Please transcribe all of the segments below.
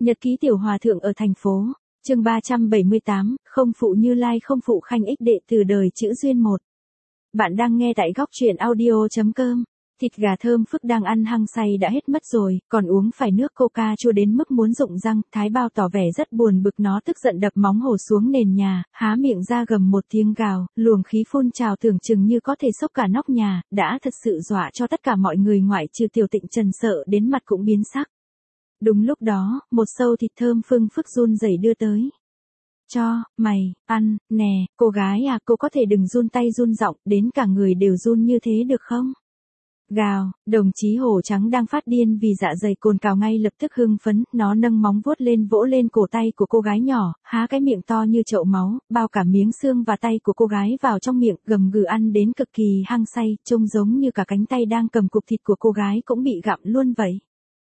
Nhật ký tiểu hòa thượng ở thành phố. Chương 378, không phụ Như Lai không phụ Khanh ích đệ từ đời chữ duyên một. Bạn đang nghe tại góc truyện audio.com. Thịt gà thơm phức đang ăn hăng say đã hết mất rồi, còn uống phải nước coca chua đến mức muốn rụng răng. Thái Bao tỏ vẻ rất buồn bực, nó tức giận đập móng hổ xuống nền nhà, há miệng ra gầm một tiếng gào, luồng khí phun trào tưởng chừng như có thể xốc cả nóc nhà, đã thật sự dọa cho tất cả mọi người ngoại trừ Tiểu Tịnh Trần sợ đến mặt cũng biến sắc. Đúng lúc đó, một sâu thịt thơm phưng phức run rẩy đưa tới. Cho, mày, ăn, nè, cô gái à, cô có thể đừng run tay run giọng, đến cả người đều run như thế được không? Gào, đồng chí hổ trắng đang phát điên vì dạ dày cồn cào ngay lập tức hưng phấn, nó nâng móng vuốt lên vỗ lên cổ tay của cô gái nhỏ, há cái miệng to như chậu máu, bao cả miếng xương và tay của cô gái vào trong miệng, gầm gừ ăn đến cực kỳ hăng say, trông giống như cả cánh tay đang cầm cục thịt của cô gái cũng bị gặm luôn vậy.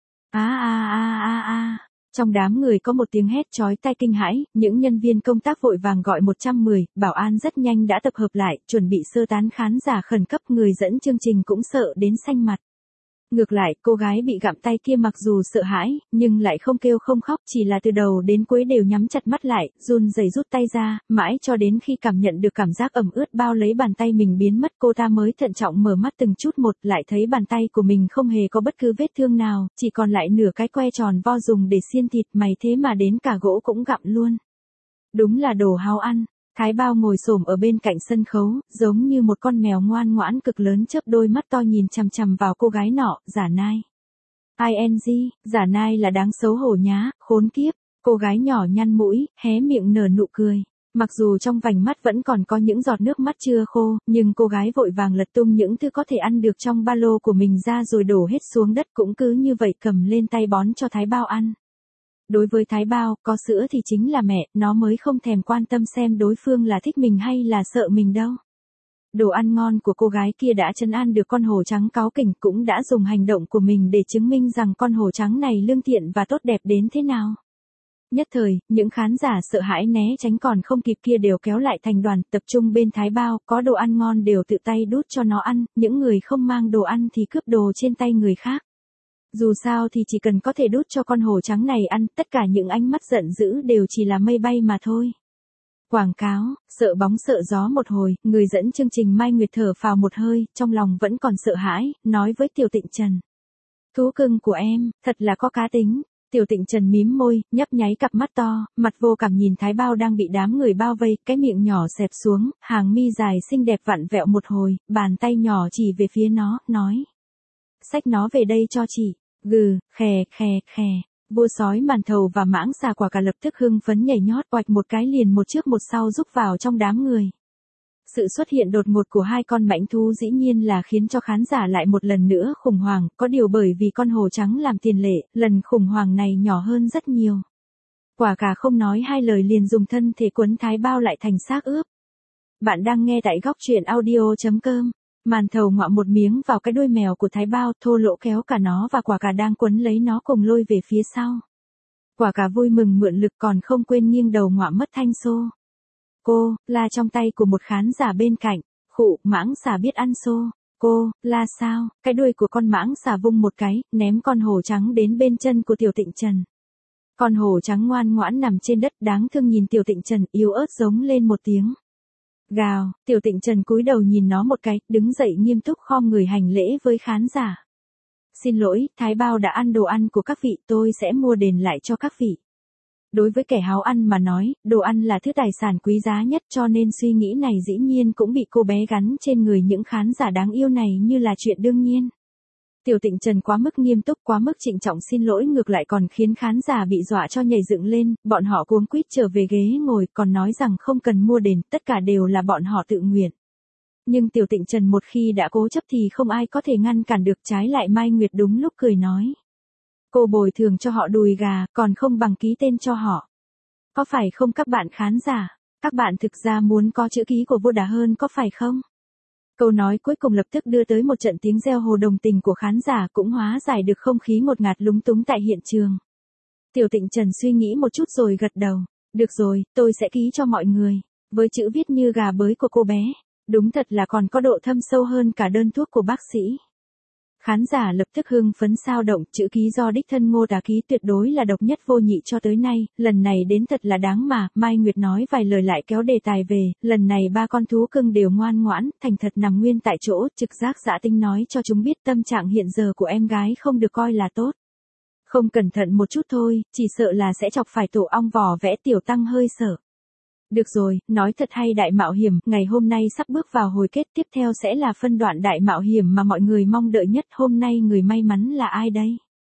Trong đám người có một tiếng hét chói tai kinh hãi, những nhân viên công tác vội vàng gọi 110, bảo an rất nhanh đã tập hợp lại, chuẩn bị sơ tán khán giả khẩn cấp, người dẫn chương trình cũng sợ đến xanh mặt. Ngược lại, cô gái bị gặm tay kia mặc dù sợ hãi, nhưng lại không kêu không khóc, chỉ là từ đầu đến cuối đều nhắm chặt mắt lại, run rẩy rút tay ra, mãi cho đến khi cảm nhận được cảm giác ẩm ướt bao lấy bàn tay mình biến mất, cô ta mới thận trọng mở mắt từng chút một, lại thấy bàn tay của mình không hề có bất cứ vết thương nào, chỉ còn lại nửa cái que tròn vo dùng để xiên thịt, mày thế mà đến cả gỗ cũng gặm luôn. Đúng là đồ háo ăn. Thái Bao ngồi xổm ở bên cạnh sân khấu, giống như một con mèo ngoan ngoãn cực lớn chớp đôi mắt to nhìn chằm chằm vào cô gái nọ, giả nai. Giả nai là đáng xấu hổ nhá, khốn kiếp. Cô gái nhỏ nhăn mũi, hé miệng nở nụ cười. Mặc dù trong vành mắt vẫn còn có những giọt nước mắt chưa khô, nhưng cô gái vội vàng lật tung những thứ có thể ăn được trong ba lô của mình ra rồi đổ hết xuống đất, cũng cứ như vậy cầm lên tay bón cho Thái Bao ăn. Đối với Thái Bao, có sữa thì chính là mẹ, nó mới không thèm quan tâm xem đối phương là thích mình hay là sợ mình đâu. Đồ ăn ngon của cô gái kia đã trấn an được con hổ trắng cáu kỉnh, cũng đã dùng hành động của mình để chứng minh rằng con hổ trắng này lương thiện và tốt đẹp đến thế nào. Nhất thời, những khán giả sợ hãi né tránh còn không kịp kia đều kéo lại thành đoàn, tập trung bên Thái Bao, có đồ ăn ngon đều tự tay đút cho nó ăn, những người không mang đồ ăn thì cướp đồ trên tay người khác. Dù sao thì chỉ cần có thể đút cho con hổ trắng này ăn, tất cả những ánh mắt giận dữ đều chỉ là mây bay mà thôi. Quảng cáo, sợ bóng sợ gió một hồi, người dẫn chương trình Mai Nguyệt thở phào một hơi, trong lòng vẫn còn sợ hãi, nói với Tiểu Tịnh Trần. Thú cưng của em, thật là có cá tính. Tiểu Tịnh Trần mím môi, nhấp nháy cặp mắt to, mặt vô cảm nhìn Thái Bao đang bị đám người bao vây, cái miệng nhỏ xẹp xuống, hàng mi dài xinh đẹp vặn vẹo một hồi, bàn tay nhỏ chỉ về phía nó, nói. Xách nó về đây cho chị. Gừ, khè. Vua sói màn thầu và mãng xà quả cả lập tức hưng phấn nhảy nhót oạch một cái liền một trước một sau rúc vào trong đám người. Sự xuất hiện đột ngột của hai con mãnh thú dĩ nhiên là khiến cho khán giả lại một lần nữa khủng hoảng, có điều bởi vì con hổ trắng làm tiền lệ, lần khủng hoảng này nhỏ hơn rất nhiều. Quả cả không nói hai lời liền dùng thân thể quấn Thái Bao lại thành xác ướp. Bạn đang nghe tại góc truyện audio.com. Màn thầu ngoạm một miếng vào cái đuôi mèo của Thái Bao, thô lỗ kéo cả nó và quả cả đang quấn lấy nó cùng lôi về phía sau. Quả cả vui mừng mượn lực còn không quên nghiêng đầu ngoạm mất thanh xô. Cô, la trong tay của một khán giả bên cạnh, khụ, mãng xà biết ăn xô. Cô, la sao, cái đuôi của con mãng xà vung một cái, ném con hổ trắng đến bên chân của Tiểu Tịnh Trần. Con hổ trắng ngoan ngoãn nằm trên đất đáng thương nhìn Tiểu Tịnh Trần yếu ớt giống lên một tiếng. Gào, Tiểu Tịnh Trần cúi đầu nhìn nó một cái, đứng dậy nghiêm túc khom người hành lễ với khán giả. Xin lỗi, Thái Bao đã ăn đồ ăn của các vị, tôi sẽ mua đền lại cho các vị. Đối với kẻ háo ăn mà nói, đồ ăn là thứ tài sản quý giá nhất, cho nên suy nghĩ này dĩ nhiên cũng bị cô bé gắn trên người những khán giả đáng yêu này như là chuyện đương nhiên. Tiểu Tịnh Trần quá mức nghiêm túc, quá mức trịnh trọng xin lỗi ngược lại còn khiến khán giả bị dọa cho nhảy dựng lên, bọn họ cuống quýt trở về ghế ngồi, còn nói rằng không cần mua đền, tất cả đều là bọn họ tự nguyện. Nhưng Tiểu Tịnh Trần một khi đã cố chấp thì không ai có thể ngăn cản được, trái lại Mai Nguyệt đúng lúc cười nói. Cô bồi thường cho họ đùi gà, còn không bằng ký tên cho họ. Có phải không các bạn khán giả? Các bạn thực ra muốn có chữ ký của Vô Đà hơn có phải không? Câu nói cuối cùng lập tức đưa tới một trận tiếng reo hò đồng tình của khán giả, cũng hóa giải được không khí ngột ngạt lúng túng tại hiện trường. Tiểu Tịnh Trần suy nghĩ một chút rồi gật đầu. Được rồi, tôi sẽ ký cho mọi người. Với chữ viết như gà bới của cô bé, đúng thật là còn có độ thâm sâu hơn cả đơn thuốc của bác sĩ. Khán giả lập tức hưng phấn sao động, chữ ký do đích thân Ngô Đá ký tuyệt đối là độc nhất vô nhị cho tới nay, lần này đến thật là đáng mà. Mai Nguyệt nói vài lời lại kéo đề tài về, lần này ba con thú cưng đều ngoan ngoãn, thành thật nằm nguyên tại chỗ, trực giác dạ tinh nói cho chúng biết tâm trạng hiện giờ của em gái không được coi là tốt. Không cẩn thận một chút thôi, chỉ sợ là sẽ chọc phải tổ ong vò vẽ. Tiểu Tăng hơi sợ. Được rồi, nói thật hay đại mạo hiểm, ngày hôm nay sắp bước vào hồi kết, tiếp theo sẽ là phân đoạn đại mạo hiểm mà mọi người mong đợi nhất. Hôm nay người may mắn là ai đây?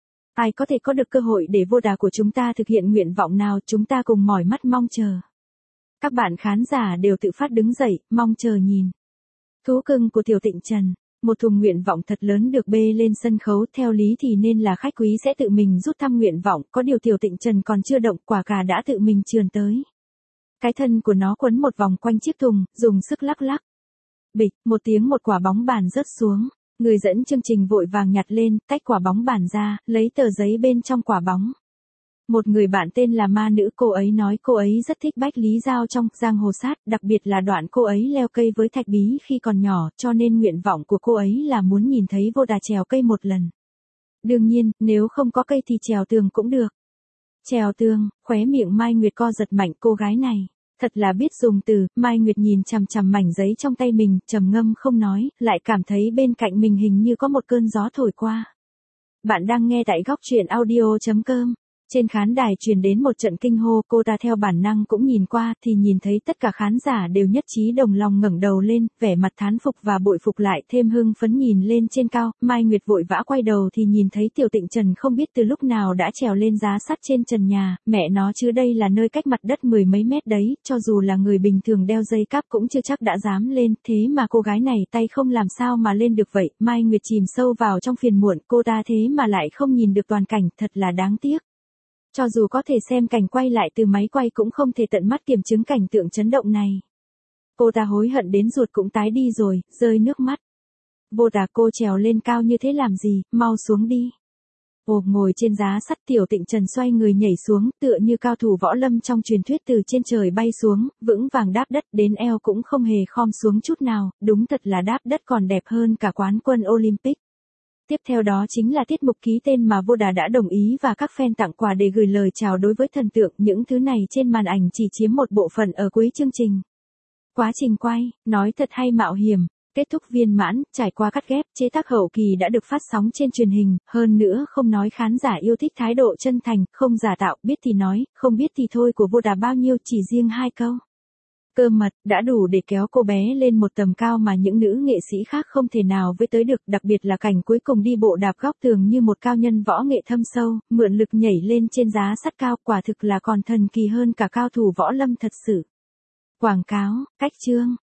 Ai có thể có được cơ hội để vô đà của chúng ta thực hiện nguyện vọng nào, chúng ta cùng mỏi mắt mong chờ. Các bạn khán giả đều tự phát đứng dậy, mong chờ nhìn. Thú cưng của Tiểu Tịnh Trần. Một thùng nguyện vọng thật lớn được bê lên sân khấu, theo lý thì nên là khách quý sẽ tự mình rút thăm nguyện vọng, có điều Tiểu Tịnh Trần còn chưa động, quả cà đã tự mình trườn tới. Cái thân của nó quấn một vòng quanh chiếc thùng, dùng sức lắc lắc. Bịch, một tiếng một quả bóng bàn rớt xuống. Người dẫn chương trình vội vàng nhặt lên, tách quả bóng bàn ra, lấy tờ giấy bên trong quả bóng. Một người bạn tên là Ma Nữ, cô ấy nói cô ấy rất thích Bách Lý Giao trong Giang Hồ Sát, đặc biệt là đoạn cô ấy leo cây với Thạch Bí khi còn nhỏ, cho nên nguyện vọng của cô ấy là muốn nhìn thấy vô đà trèo cây một lần. Đương nhiên, nếu không có cây thì trèo tường cũng được. Trèo tường, khóe miệng Mai Nguyệt co giật mạnh, cô gái này thật là biết dùng từ. Mai Nguyệt nhìn chằm chằm mảnh giấy trong tay mình, trầm ngâm không nói, lại cảm thấy bên cạnh mình hình như có một cơn gió thổi qua. Bạn đang nghe tại góc truyện audio.com. Trên khán đài truyền đến một trận kinh hô, cô ta theo bản năng cũng nhìn qua, thì nhìn thấy tất cả khán giả đều nhất trí đồng lòng ngẩng đầu lên, vẻ mặt thán phục và bội phục lại thêm hưng phấn nhìn lên trên cao. Mai Nguyệt vội vã quay đầu thì nhìn thấy Tiểu Tịnh Trần không biết từ lúc nào đã trèo lên giá sắt trên trần nhà, mẹ nó chứ đây là nơi cách mặt đất mười mấy mét đấy, cho dù là người bình thường đeo dây cáp cũng chưa chắc đã dám lên, thế mà cô gái này tay không làm sao mà lên được vậy. Mai Nguyệt chìm sâu vào trong phiền muộn, cô ta thế mà lại không nhìn được toàn cảnh, thật là đáng tiếc. Cho dù có thể xem cảnh quay lại từ máy quay cũng không thể tận mắt kiểm chứng cảnh tượng chấn động này. Cô ta hối hận đến ruột cũng tái đi rồi, rơi nước mắt. Vô đà, cô trèo lên cao như thế làm gì, mau xuống đi. Ồ, ngồi trên giá sắt, Tiểu Tịnh Trần xoay người nhảy xuống, tựa như cao thủ võ lâm trong truyền thuyết từ trên trời bay xuống, vững vàng đáp đất, đến eo cũng không hề khom xuống chút nào, đúng thật là đáp đất còn đẹp hơn cả quán quân Olympic. Tiếp theo đó chính là tiết mục ký tên mà Vô Đà đã đồng ý và các fan tặng quà để gửi lời chào đối với thần tượng, những thứ này trên màn ảnh chỉ chiếm một bộ phận ở cuối chương trình. Quá trình quay, nói thật hay mạo hiểm, kết thúc viên mãn, trải qua cắt ghép, chế tác hậu kỳ đã được phát sóng trên truyền hình, hơn nữa không nói khán giả yêu thích thái độ chân thành, không giả tạo, biết thì nói, không biết thì thôi của Vô Đà bao nhiêu, chỉ riêng 2 câu. Cơ mật, đã đủ để kéo cô bé lên một tầm cao mà những nữ nghệ sĩ khác không thể nào với tới được, đặc biệt là cảnh cuối cùng đi bộ đạp góc tường như một cao nhân võ nghệ thâm sâu, mượn lực nhảy lên trên giá sắt cao, quả thực là còn thần kỳ hơn cả cao thủ võ lâm thật sự. Quảng cáo, cách chương.